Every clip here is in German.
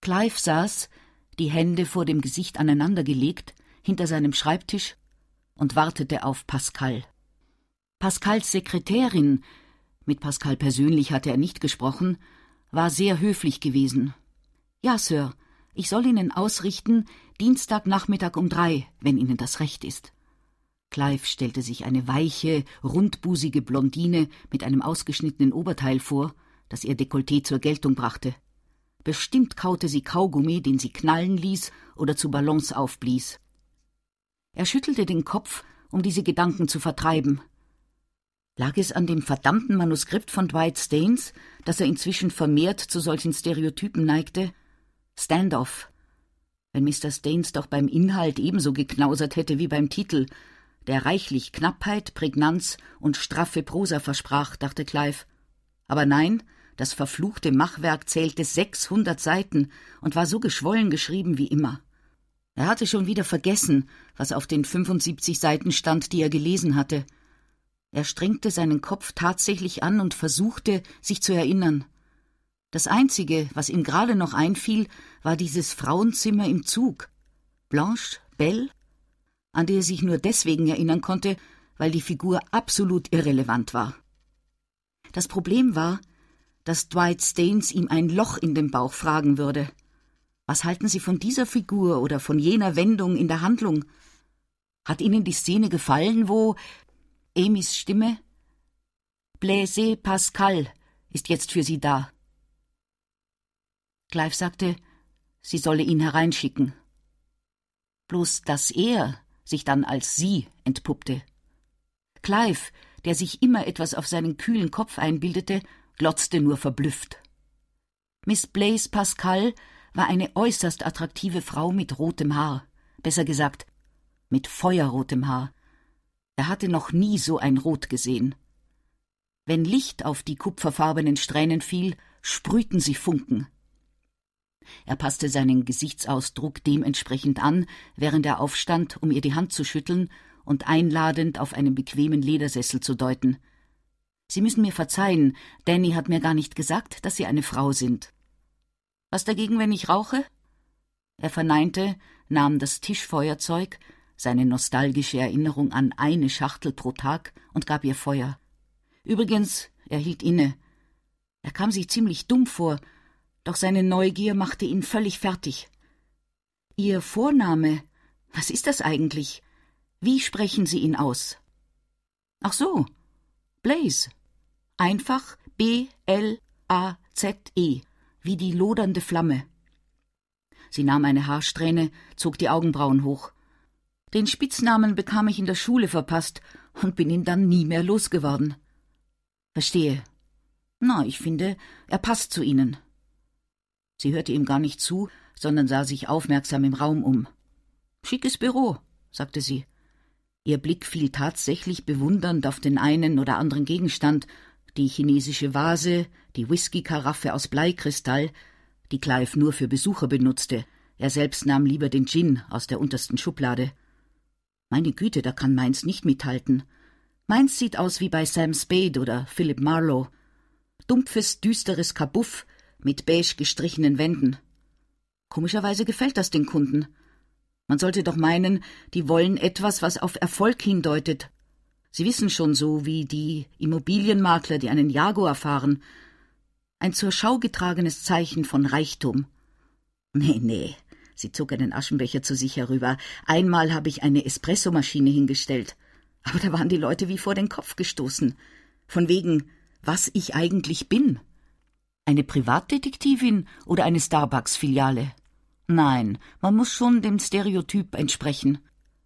Clive saß, die Hände vor dem Gesicht aneinandergelegt, hinter seinem Schreibtisch und wartete auf Pascal. Pascals Sekretärin, mit Pascal persönlich hatte er nicht gesprochen, war sehr höflich gewesen. »Ja, Sir, ich soll Ihnen ausrichten, Dienstagnachmittag um 3, wenn Ihnen das recht ist.« Clive stellte sich eine weiche, rundbusige Blondine mit einem ausgeschnittenen Oberteil vor, das ihr Dekolleté zur Geltung brachte. Bestimmt kaute sie Kaugummi, den sie knallen ließ oder zu Ballons aufblies. Er schüttelte den Kopf, um diese Gedanken zu vertreiben. Lag es an dem verdammten Manuskript von Dwight Staines, dass er inzwischen vermehrt zu solchen Stereotypen neigte? Standoff. Wenn Mr. Staines doch beim Inhalt ebenso geknausert hätte wie beim Titel, der reichlich Knappheit, Prägnanz und straffe Prosa versprach, dachte Clive. Aber nein, das verfluchte Machwerk zählte 600 Seiten und war so geschwollen geschrieben wie immer. Er hatte schon wieder vergessen, was auf den 75 Seiten stand, die er gelesen hatte. Er strengte seinen Kopf tatsächlich an und versuchte, sich zu erinnern. Das Einzige, was ihm gerade noch einfiel, war dieses Frauenzimmer im Zug. Blanche, Belle, an die er sich nur deswegen erinnern konnte, weil die Figur absolut irrelevant war. Das Problem war, dass Dwight Staines ihm ein Loch in den Bauch fragen würde. Was halten Sie von dieser Figur oder von jener Wendung in der Handlung? Hat Ihnen die Szene gefallen, wo Amys Stimme? Blaise Pascal ist jetzt für Sie da. Clive sagte, sie solle ihn hereinschicken. Bloß, dass er sich dann als sie entpuppte. Clive, der sich immer etwas auf seinen kühlen Kopf einbildete, glotzte nur verblüfft. Miss Blaise Pascal war eine äußerst attraktive Frau mit rotem Haar, besser gesagt, mit feuerrotem Haar. Er hatte noch nie so ein Rot gesehen. Wenn Licht auf die kupferfarbenen Strähnen fiel, sprühten sie Funken. Er passte seinen Gesichtsausdruck dementsprechend an, während er aufstand, um ihr die Hand zu schütteln und einladend auf einen bequemen Ledersessel zu deuten. »Sie müssen mir verzeihen, Danny hat mir gar nicht gesagt, dass Sie eine Frau sind.« »Was dagegen, wenn ich rauche?« Er verneinte, nahm das Tischfeuerzeug, seine nostalgische Erinnerung an eine Schachtel pro Tag, und gab ihr Feuer. Übrigens, er hielt inne. Er kam sich ziemlich dumm vor, doch seine Neugier machte ihn völlig fertig. »Ihr Vorname, was ist das eigentlich? Wie sprechen Sie ihn aus?« »Ach so, Blaze. Einfach B-L-A-Z-E, wie die lodernde Flamme.« Sie nahm eine Haarsträhne, zog die Augenbrauen hoch. »Den Spitznamen bekam ich in der Schule verpasst und bin ihn dann nie mehr losgeworden.« »Verstehe. Na, ich finde, er passt zu Ihnen.« Sie hörte ihm gar nicht zu, sondern sah sich aufmerksam im Raum um. »Schickes Büro«, sagte sie. Ihr Blick fiel tatsächlich bewundernd auf den einen oder anderen Gegenstand, die chinesische Vase, die Whisky-Karaffe aus Bleikristall, die Clive nur für Besucher benutzte. Er selbst nahm lieber den Gin aus der untersten Schublade. Meine Güte, da kann meins nicht mithalten. Meins sieht aus wie bei Sam Spade oder Philip Marlowe. Dumpfes, düsteres Kabuff mit beige gestrichenen Wänden. Komischerweise gefällt das den Kunden. Man sollte doch meinen, die wollen etwas, was auf Erfolg hindeutet. Sie wissen schon, so wie die Immobilienmakler, die einen Jaguar fahren. Ein zur Schau getragenes Zeichen von Reichtum. Nee, sie zog einen Aschenbecher zu sich herüber. Einmal habe ich eine Espressomaschine hingestellt. Aber da waren die Leute wie vor den Kopf gestoßen. Von wegen, was ich eigentlich bin. Eine Privatdetektivin oder eine Starbucks-Filiale? Nein, man muss schon dem Stereotyp entsprechen.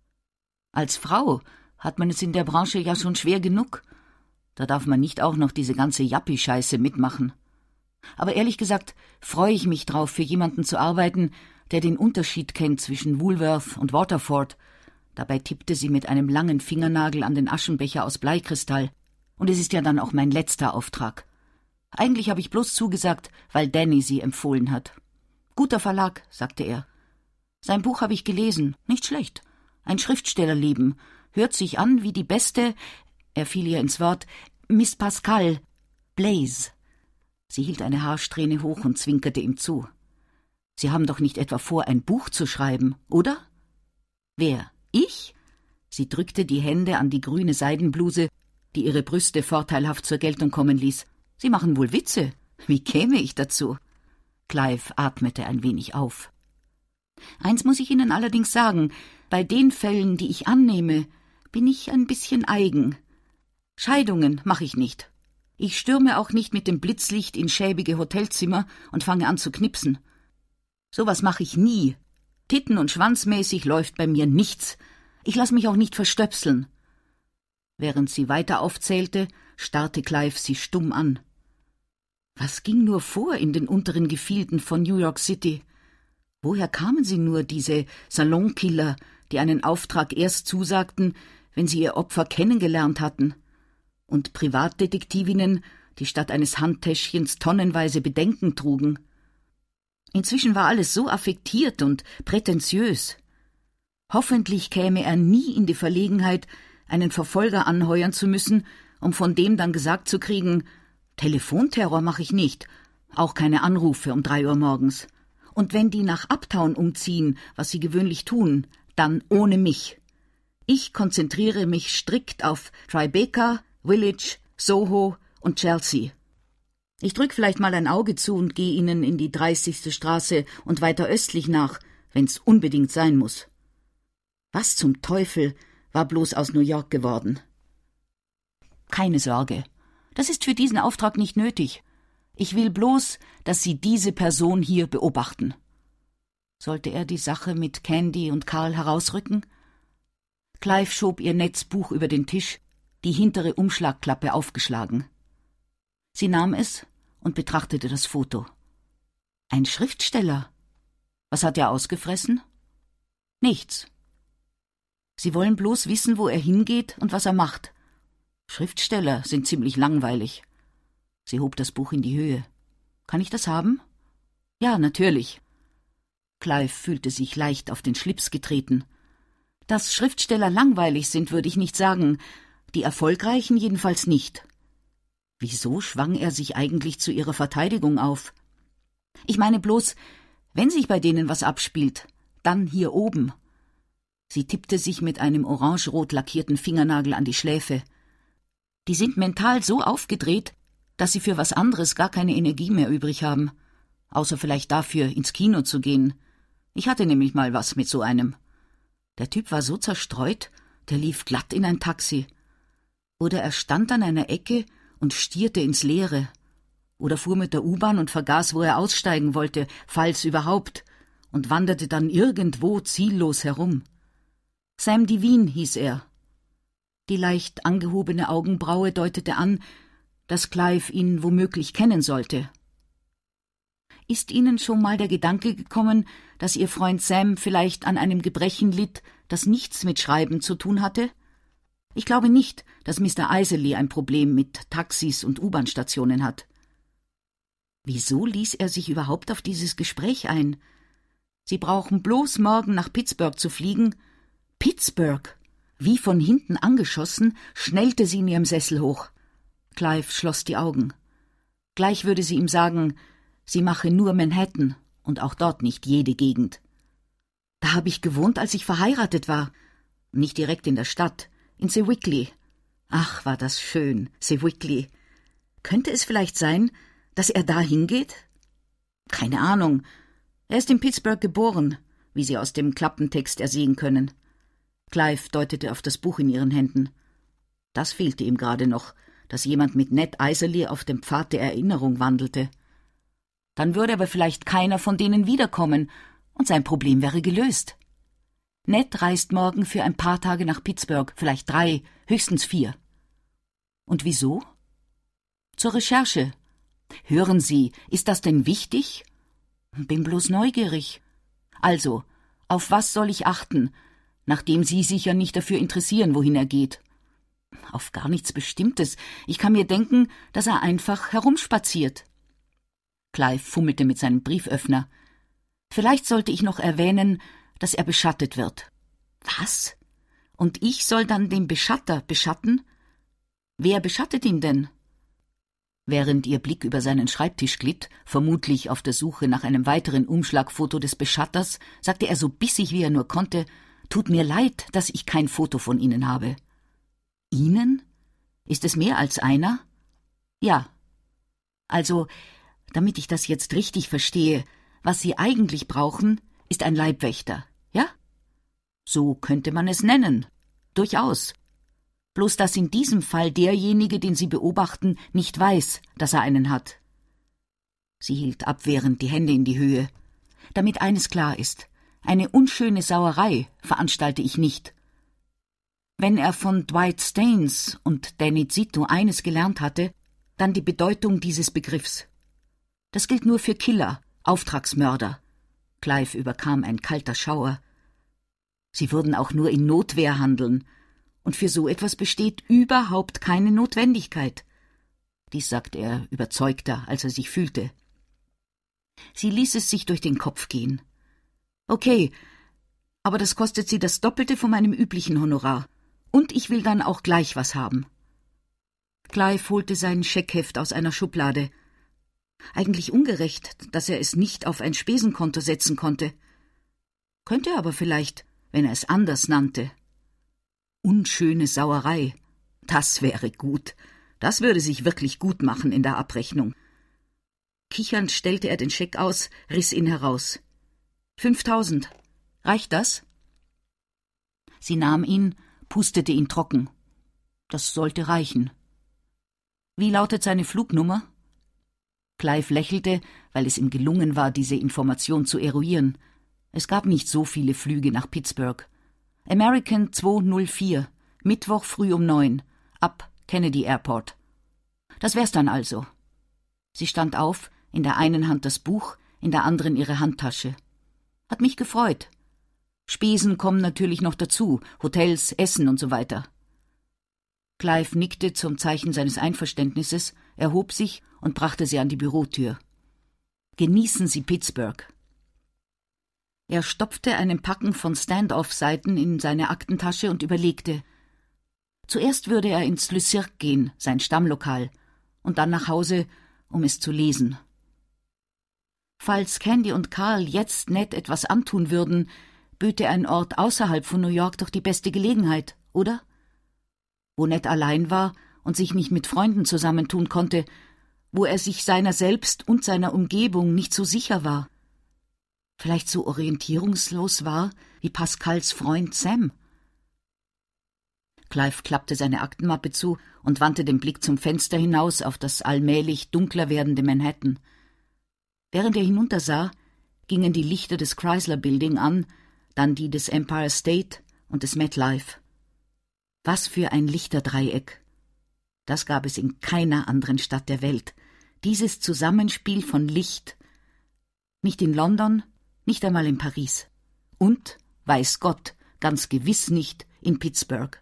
Als Frau hat man es in der Branche ja schon schwer genug. Da darf man nicht auch noch diese ganze Yuppie-Scheiße mitmachen. Aber ehrlich gesagt freue ich mich drauf, für jemanden zu arbeiten, der den Unterschied kennt zwischen Woolworth und Waterford. Dabei tippte sie mit einem langen Fingernagel an den Aschenbecher aus Bleikristall. Und es ist ja dann auch mein letzter Auftrag. Eigentlich habe ich bloß zugesagt, weil Danny sie empfohlen hat. »Guter Verlag«, sagte er. »Sein Buch habe ich gelesen. Nicht schlecht. Ein Schriftstellerleben. Hört sich an wie die beste«, er fiel ihr ins Wort, »Miss Pascal. Blaze.« Sie hielt eine Haarsträhne hoch und zwinkerte ihm zu. Sie haben doch nicht etwa vor, ein Buch zu schreiben, oder? Wer? Ich? Sie drückte die Hände an die grüne Seidenbluse, die ihre Brüste vorteilhaft zur Geltung kommen ließ. Sie machen wohl Witze. Wie käme ich dazu? Clive atmete ein wenig auf. Eins muss ich Ihnen allerdings sagen, bei den Fällen, die ich annehme, bin ich ein bisschen eigen. Scheidungen mache ich nicht. Ich stürme auch nicht mit dem Blitzlicht in schäbige Hotelzimmer und fange an zu knipsen. Sowas mache ich nie. Titten- und schwanzmäßig läuft bei mir nichts. Ich lasse mich auch nicht verstöpseln. Während sie weiter aufzählte, starrte Clive sie stumm an. Was ging nur vor in den unteren Gefilden von New York City? Woher kamen sie nur, diese Salonkiller, die einen Auftrag erst zusagten, wenn sie ihr Opfer kennengelernt hatten? Und Privatdetektivinnen, die statt eines Handtäschchens tonnenweise Bedenken trugen? Inzwischen war alles so affektiert und prätentiös. Hoffentlich käme er nie in die Verlegenheit, einen Verfolger anheuern zu müssen, um von dem dann gesagt zu kriegen, Telefonterror mache ich nicht, auch keine Anrufe um 3 Uhr morgens. Und wenn die nach Uptown umziehen, was sie gewöhnlich tun, dann ohne mich. Ich konzentriere mich strikt auf Tribeca, Village, Soho und Chelsea. Ich drück vielleicht mal ein Auge zu und gehe ihnen in die 30. Straße und weiter östlich nach, wenn's unbedingt sein muss. Was zum Teufel war bloß aus New York geworden? Keine Sorge, das ist für diesen Auftrag nicht nötig. Ich will bloß, dass Sie diese Person hier beobachten. Sollte er die Sache mit Candy und Carl herausrücken? Clive schob ihr Netzbuch über den Tisch, die hintere Umschlagklappe aufgeschlagen. Sie nahm es und betrachtete das Foto. Ein Schriftsteller. Was hat er ausgefressen? Nichts. Sie wollen bloß wissen, wo er hingeht und was er macht. Schriftsteller sind ziemlich langweilig. Sie hob das Buch in die Höhe. Kann ich das haben? Ja, natürlich. Clive fühlte sich leicht auf den Schlips getreten. Dass Schriftsteller langweilig sind, würde ich nicht sagen. Die Erfolgreichen jedenfalls nicht. Wieso schwang er sich eigentlich zu ihrer Verteidigung auf? Ich meine bloß, wenn sich bei denen was abspielt, dann hier oben. Sie tippte sich mit einem orangerot lackierten Fingernagel an die Schläfe. Die sind mental so aufgedreht, dass sie für was anderes gar keine Energie mehr übrig haben. Außer vielleicht dafür, ins Kino zu gehen. Ich hatte nämlich mal was mit so einem. Der Typ war so zerstreut, der lief glatt in ein Taxi. Oder er stand an einer Ecke und stierte ins Leere. Oder fuhr mit der U-Bahn und vergaß, wo er aussteigen wollte, falls überhaupt, und wanderte dann irgendwo ziellos herum. Sam Devine hieß er. Die leicht angehobene Augenbraue deutete an, dass Clive ihn womöglich kennen sollte. Ist Ihnen schon mal der Gedanke gekommen, dass Ihr Freund Sam vielleicht an einem Gebrechen litt, das nichts mit Schreiben zu tun hatte? Ich glaube nicht, dass Mr. Iserly ein Problem mit Taxis und U-Bahn-Stationen hat. Wieso ließ er sich überhaupt auf dieses Gespräch ein? Sie brauchen bloß morgen nach Pittsburgh zu fliegen. Pittsburgh! Wie von hinten angeschossen, schnellte sie in ihrem Sessel hoch. Clive schloss die Augen. Gleich würde sie ihm sagen, sie mache nur Manhattan und auch dort nicht jede Gegend. Da habe ich gewohnt, als ich verheiratet war. Nicht direkt in der Stadt, in Sewickley. Ach, war das schön, Sewickley. Könnte es vielleicht sein, dass er da hingeht? Keine Ahnung. Er ist in Pittsburgh geboren, wie Sie aus dem Klappentext ersehen können. Clive deutete auf das Buch in ihren Händen. Das fehlte ihm gerade noch, dass jemand mit Ned Iserly auf dem Pfad der Erinnerung wandelte. Dann würde aber vielleicht keiner von denen wiederkommen, und sein Problem wäre gelöst. Ned reist morgen für ein paar Tage nach Pittsburgh, vielleicht 3, höchstens 4. Und wieso? Zur Recherche. Hören Sie, ist das denn wichtig? Bin bloß neugierig. Also, auf was soll ich achten, nachdem Sie sich ja nicht dafür interessieren, wohin er geht? Auf gar nichts Bestimmtes. Ich kann mir denken, dass er einfach herumspaziert. Clive fummelte mit seinem Brieföffner. Vielleicht sollte ich noch erwähnen, dass er beschattet wird. Was? Und ich soll dann den Beschatter beschatten? Wer beschattet ihn denn? Während ihr Blick über seinen Schreibtisch glitt, vermutlich auf der Suche nach einem weiteren Umschlagfoto des Beschatters, sagte er so bissig, wie er nur konnte: »Tut mir leid, dass ich kein Foto von Ihnen habe.« »Ihnen? Ist es mehr als einer?« »Ja. Also, damit ich das jetzt richtig verstehe, was Sie eigentlich brauchen, ist ein Leibwächter, ja?« »So könnte man es nennen. Durchaus. Bloß dass in diesem Fall derjenige, den Sie beobachten, nicht weiß, dass er einen hat.« Sie hielt abwehrend die Hände in die Höhe. »Damit eines klar ist: Eine unschöne Sauerei veranstalte ich nicht. Wenn er von Dwight Staines und Danny Zito eines gelernt hatte, dann die Bedeutung dieses Begriffs. Das gilt nur für Killer, Auftragsmörder.« Clive überkam ein kalter Schauer. Sie würden auch nur in Notwehr handeln, und für so etwas besteht überhaupt keine Notwendigkeit. Dies sagte er überzeugter, als er sich fühlte. Sie ließ es sich durch den Kopf gehen. »Okay, aber das kostet Sie das Doppelte von meinem üblichen Honorar. Und ich will dann auch gleich was haben.« Clive holte sein Scheckheft aus einer Schublade. Eigentlich ungerecht, dass er es nicht auf ein Spesenkonto setzen konnte. Könnte aber vielleicht, wenn er es anders nannte. Unschöne Sauerei. Das wäre gut. Das würde sich wirklich gut machen in der Abrechnung. Kichernd stellte er den Scheck aus, riss ihn heraus. 5.000. Reicht das? Sie nahm ihn, pustete ihn trocken. Das sollte reichen. Wie lautet seine Flugnummer? Clive lächelte, weil es ihm gelungen war, diese Information zu eruieren. Es gab nicht so viele Flüge nach Pittsburgh. American 204, Mittwoch früh um 9, ab Kennedy Airport. Das wär's dann also. Sie stand auf, in der einen Hand das Buch, in der anderen ihre Handtasche. Hat mich gefreut. Spesen kommen natürlich noch dazu, Hotels, Essen und so weiter. Clive nickte zum Zeichen seines Einverständnisses, erhob sich und brachte sie an die Bürotür. »Genießen Sie Pittsburgh.« Er stopfte einen Packen von Stand-off-Seiten in seine Aktentasche und überlegte. Zuerst würde er ins Le Cirque gehen, sein Stammlokal, und dann nach Hause, um es zu lesen. Falls Candy und Carl jetzt Ned etwas antun würden, böte ein Ort außerhalb von New York doch die beste Gelegenheit, oder? Wo Ned allein war und sich nicht mit Freunden zusammentun konnte, wo er sich seiner selbst und seiner Umgebung nicht so sicher war. Vielleicht so orientierungslos war wie Pascals Freund Sam. Clive klappte seine Aktenmappe zu und wandte den Blick zum Fenster hinaus auf das allmählich dunkler werdende Manhattan. Während er hinuntersah, gingen die Lichter des Chrysler Building an, dann die des Empire State und des MetLife. Was für ein Lichterdreieck! Das gab es in keiner anderen Stadt der Welt. Dieses Zusammenspiel von Licht. Nicht in London, nicht einmal in Paris. Und, weiß Gott, ganz gewiss nicht in Pittsburgh.